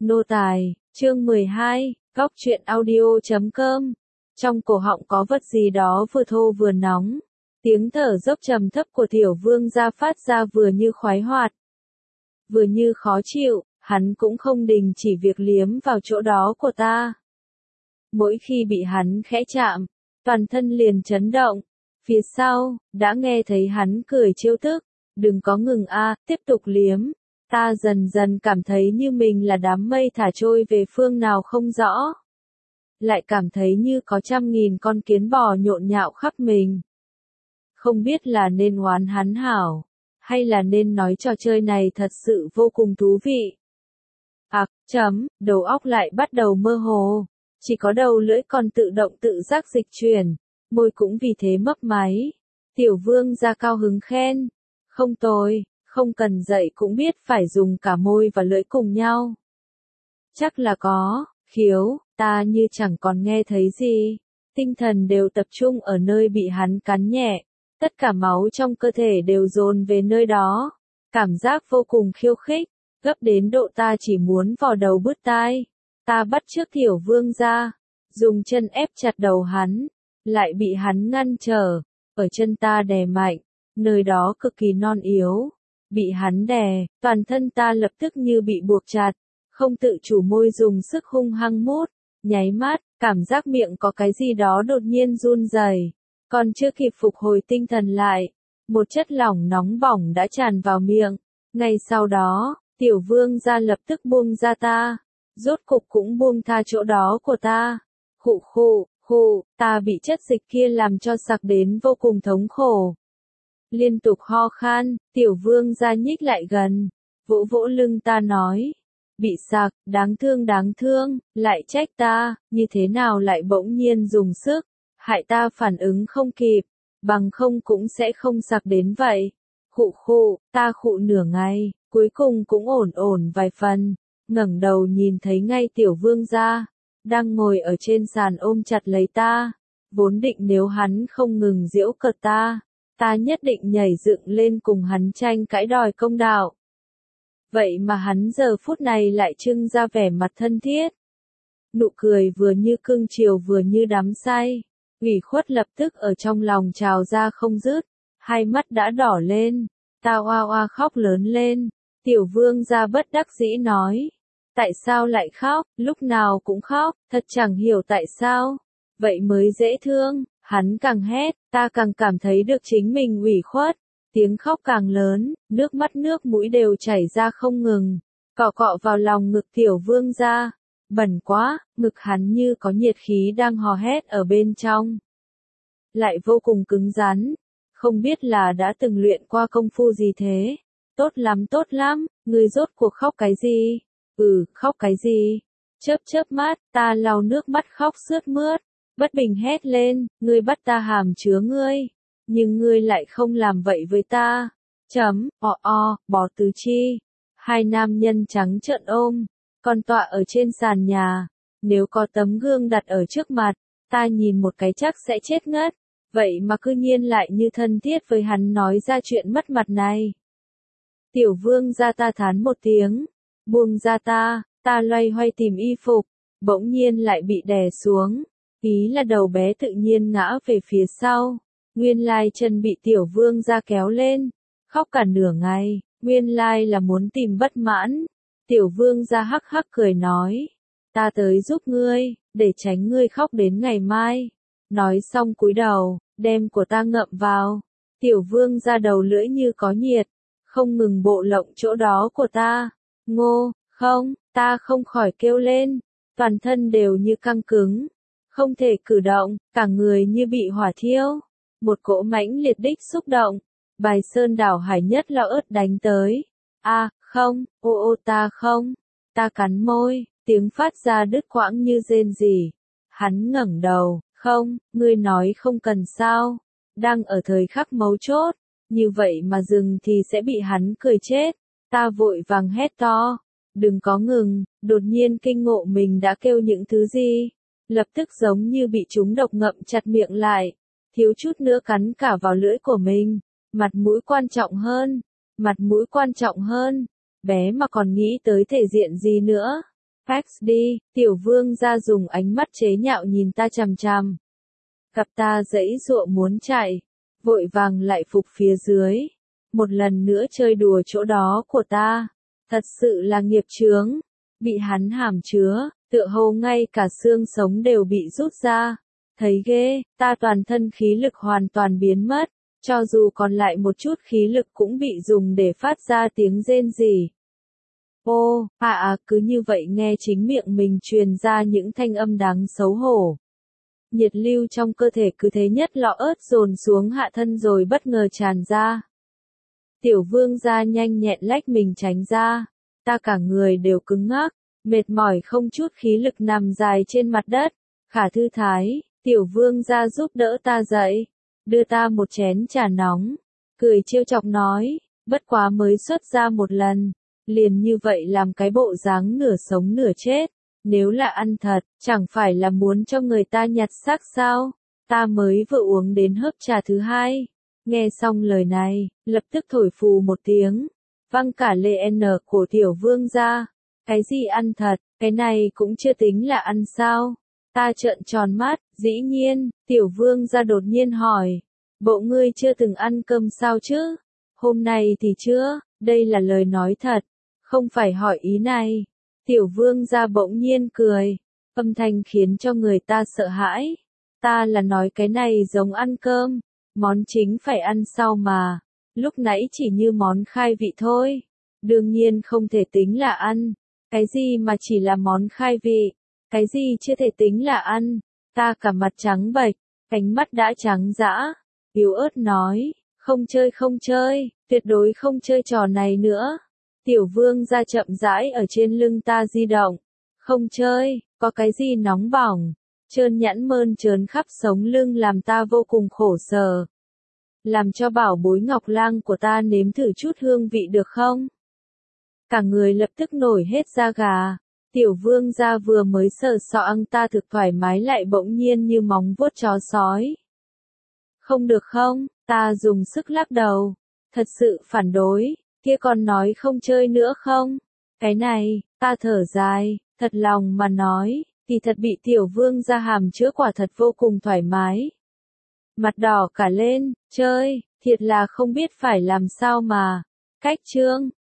Nô tài, chương 12, góc truyện audio.com. Trong cổ họng có vật gì đó vừa thô vừa nóng. Tiếng thở dốc trầm thấp của tiểu vương gia phát ra vừa như khoái hoạt, vừa như khó chịu, hắn cũng không đình chỉ việc liếm vào chỗ đó của ta. Mỗi khi bị hắn khẽ chạm, toàn thân liền chấn động. Phía sau, đã nghe thấy hắn cười trêu tức, đừng có ngừng a, tiếp tục liếm. Ta dần dần cảm thấy như mình là đám mây thả trôi về phương nào không rõ. Lại cảm thấy như có trăm nghìn con kiến bò nhộn nhạo khắp mình. Không biết là nên oán hắn hảo, hay là nên nói trò chơi này thật sự vô cùng thú vị. Đầu óc lại bắt đầu mơ hồ, chỉ có đầu lưỡi còn tự động tự giác dịch chuyển, môi cũng vì thế mấp máy. Tiểu vương gia cao hứng khen, không tồi, không cần dạy cũng biết phải dùng cả môi và lưỡi cùng nhau. Chắc là có, khiếu, ta như chẳng còn nghe thấy gì, tinh thần đều tập trung ở nơi bị hắn cắn nhẹ, tất cả máu trong cơ thể đều dồn về nơi đó, cảm giác vô cùng khiêu khích, gấp đến độ ta chỉ muốn vò đầu bứt tai. Ta bắt chước tiểu vương gia, dùng chân ép chặt đầu hắn, lại bị hắn ngăn trở, ở chân ta đè mạnh, nơi đó cực kỳ non yếu. Bị hắn đè, toàn thân ta lập tức như bị buộc chặt, không tự chủ môi dùng sức hung hăng mút, nháy mắt, cảm giác miệng có cái gì đó đột nhiên run rẩy, còn chưa kịp phục hồi tinh thần lại, một chất lỏng nóng bỏng đã tràn vào miệng, ngay sau đó, tiểu vương gia lập tức buông ra ta, rốt cục cũng buông tha chỗ đó của ta, khụ, ta bị chất dịch kia làm cho sặc đến vô cùng thống khổ. Liên tục ho khan, tiểu vương gia nhích lại gần, vỗ vỗ lưng ta nói, bị sặc, đáng thương, lại trách ta, như thế nào lại bỗng nhiên dùng sức, hại ta phản ứng không kịp, bằng không cũng sẽ không sặc đến vậy. Ta khụ nửa ngày, cuối cùng cũng ổn vài phần, ngẩng đầu nhìn thấy ngay tiểu vương gia, đang ngồi ở trên sàn ôm chặt lấy ta, vốn định nếu hắn không ngừng giễu cợt ta nhất định nhảy dựng lên cùng hắn tranh cãi đòi công đạo. Vậy mà hắn giờ phút này lại trưng ra vẻ mặt thân thiết. Nụ cười vừa như cưng chiều vừa như đắm say, ủy khuất lập tức ở trong lòng trào ra không dứt, hai mắt đã đỏ lên, ta oa khóc lớn lên, tiểu vương gia bất đắc dĩ nói. Tại sao lại khóc, lúc nào cũng khóc, thật chẳng hiểu tại sao, vậy mới dễ thương. Hắn càng hét, ta càng cảm thấy được chính mình ủy khuất, tiếng khóc càng lớn, nước mắt nước mũi đều chảy ra không ngừng, cọ vào lòng ngực tiểu vương gia, bẩn quá, ngực hắn như có nhiệt khí đang hò hét ở bên trong. Lại vô cùng cứng rắn, không biết là đã từng luyện qua công phu gì thế, tốt lắm, ngươi rốt cuộc khóc cái gì? Khóc cái gì? Chớp mắt, ta lau nước mắt khóc sướt mướt. Bất bình hét lên, ngươi bắt ta hàm chứa ngươi, nhưng ngươi lại không làm vậy với ta. Bò tứ chi. Hai nam nhân trắng trợn ôm, còn tọa ở trên sàn nhà. Nếu có tấm gương đặt ở trước mặt, ta nhìn một cái chắc sẽ chết ngất. Vậy mà cư nhiên lại như thân thiết với hắn nói ra chuyện mất mặt này. Tiểu vương gia ta thán một tiếng, buông ra ta loay hoay tìm y phục, bỗng nhiên lại bị đè xuống. Ý là đầu bé tự nhiên ngã về phía sau, nguyên lai chân bị tiểu vương gia kéo lên, khóc cả nửa ngày, nguyên lai là muốn tìm bất mãn. Tiểu vương gia hắc hắc cười nói, ta tới giúp ngươi, để tránh ngươi khóc đến ngày mai. Nói xong cúi đầu, đem của ta ngậm vào, tiểu vương gia đầu lưỡi như có nhiệt, không ngừng bộ lộng chỗ đó của ta. Không, ta không khỏi kêu lên, toàn thân đều như căng cứng. Không thể cử động, cả người như bị hỏa thiêu. Một cỗ mãnh liệt đích xúc động, bài sơn đảo hải nhất lao ớt đánh tới. Không, ta không. Ta cắn môi, tiếng phát ra đứt quãng như rên rỉ. Hắn ngẩng đầu, không, ngươi nói không cần sao. Đang ở thời khắc mấu chốt, như vậy mà dừng thì sẽ bị hắn cười chết. Ta vội vàng hét to, đừng có ngừng, đột nhiên kinh ngộ mình đã kêu những thứ gì. Lập tức giống như bị trúng độc ngậm chặt miệng lại, thiếu chút nữa cắn cả vào lưỡi của mình, mặt mũi quan trọng hơn, bé mà còn nghĩ tới thể diện gì nữa, Pax đi, tiểu vương gia dùng ánh mắt chế nhạo nhìn ta chằm chằm. Gặp ta giãy giụa muốn chạy, vội vàng lại phục phía dưới. Một lần nữa chơi đùa chỗ đó của ta. Thật sự là nghiệp chướng. Bị hắn hàm chứa, tựa hồ ngay cả xương sống đều bị rút ra. Thấy ghê, ta toàn thân khí lực hoàn toàn biến mất. Cho dù còn lại một chút khí lực cũng bị dùng để phát ra tiếng rên rỉ. Ô, cứ như vậy nghe chính miệng mình truyền ra những thanh âm đáng xấu hổ. Nhiệt lưu trong cơ thể cứ thế nhất lọ ớt dồn xuống hạ thân rồi bất ngờ tràn ra. Tiểu vương gia nhanh nhẹn lách mình tránh ra. Ta cả người đều cứng ngắc, mệt mỏi không chút khí lực nằm dài trên mặt đất. Khả thư thái, tiểu vương gia giúp đỡ ta dậy, đưa ta một chén trà nóng, cười trêu chọc nói, bất quá mới xuất ra một lần, liền như vậy làm cái bộ dáng nửa sống nửa chết, nếu là ăn thật, chẳng phải là muốn cho người ta nhặt xác sao, ta mới vừa uống đến hớp trà thứ hai, nghe xong lời này, lập tức thổi phù một tiếng, văng cả lệ n của tiểu vương ra, cái gì ăn thật, cái này cũng chưa tính là ăn sao. Ta trợn tròn mắt, dĩ nhiên, tiểu vương ra đột nhiên hỏi, bộ ngươi chưa từng ăn cơm sao chứ? Hôm nay thì chưa, đây là lời nói thật, không phải hỏi ý này. Tiểu vương ra bỗng nhiên cười, âm thanh khiến cho người ta sợ hãi. Ta là nói cái này giống ăn cơm, món chính phải ăn sau mà, lúc nãy chỉ như món khai vị thôi. Đương nhiên không thể tính là ăn, cái gì mà chỉ là món khai vị. Cái gì chưa thể tính là ăn, ta cả mặt trắng bệch, cánh mắt đã trắng dã, yếu ớt nói, không chơi, tuyệt đối không chơi trò này nữa. Tiểu vương ra chậm rãi ở trên lưng ta di động, không chơi, có cái gì nóng bỏng, trơn nhẵn mơn trớn khắp sống lưng làm ta vô cùng khổ sở. Làm cho bảo bối ngọc lang của ta nếm thử chút hương vị được không? Cả người lập tức nổi hết da gà. Tiểu vương gia vừa mới sờ soạng ta thực thoải mái lại bỗng nhiên như móng vuốt chó sói. Không được không, ta dùng sức lắc đầu. Thật sự phản đối, kia còn nói không chơi nữa không? Cái này, ta thở dài, thật lòng mà nói, thì thật bị tiểu vương gia hàm chứa quả thật vô cùng thoải mái. Mặt đỏ cả lên, chơi, thiệt là không biết phải làm sao mà. Cách chương.